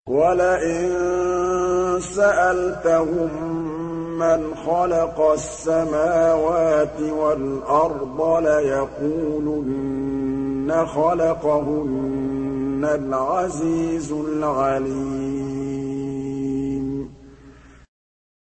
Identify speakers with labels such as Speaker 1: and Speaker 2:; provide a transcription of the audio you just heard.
Speaker 1: وَلَئِن سَأَلْتَهُم مَّنْ خَلَقَ السَّمَاوَاتِ وَالْأَرْضَ لَيَقُولُنَّ خَلَقَهُنَّ الْعَزِيزُ الْعَلِيمُ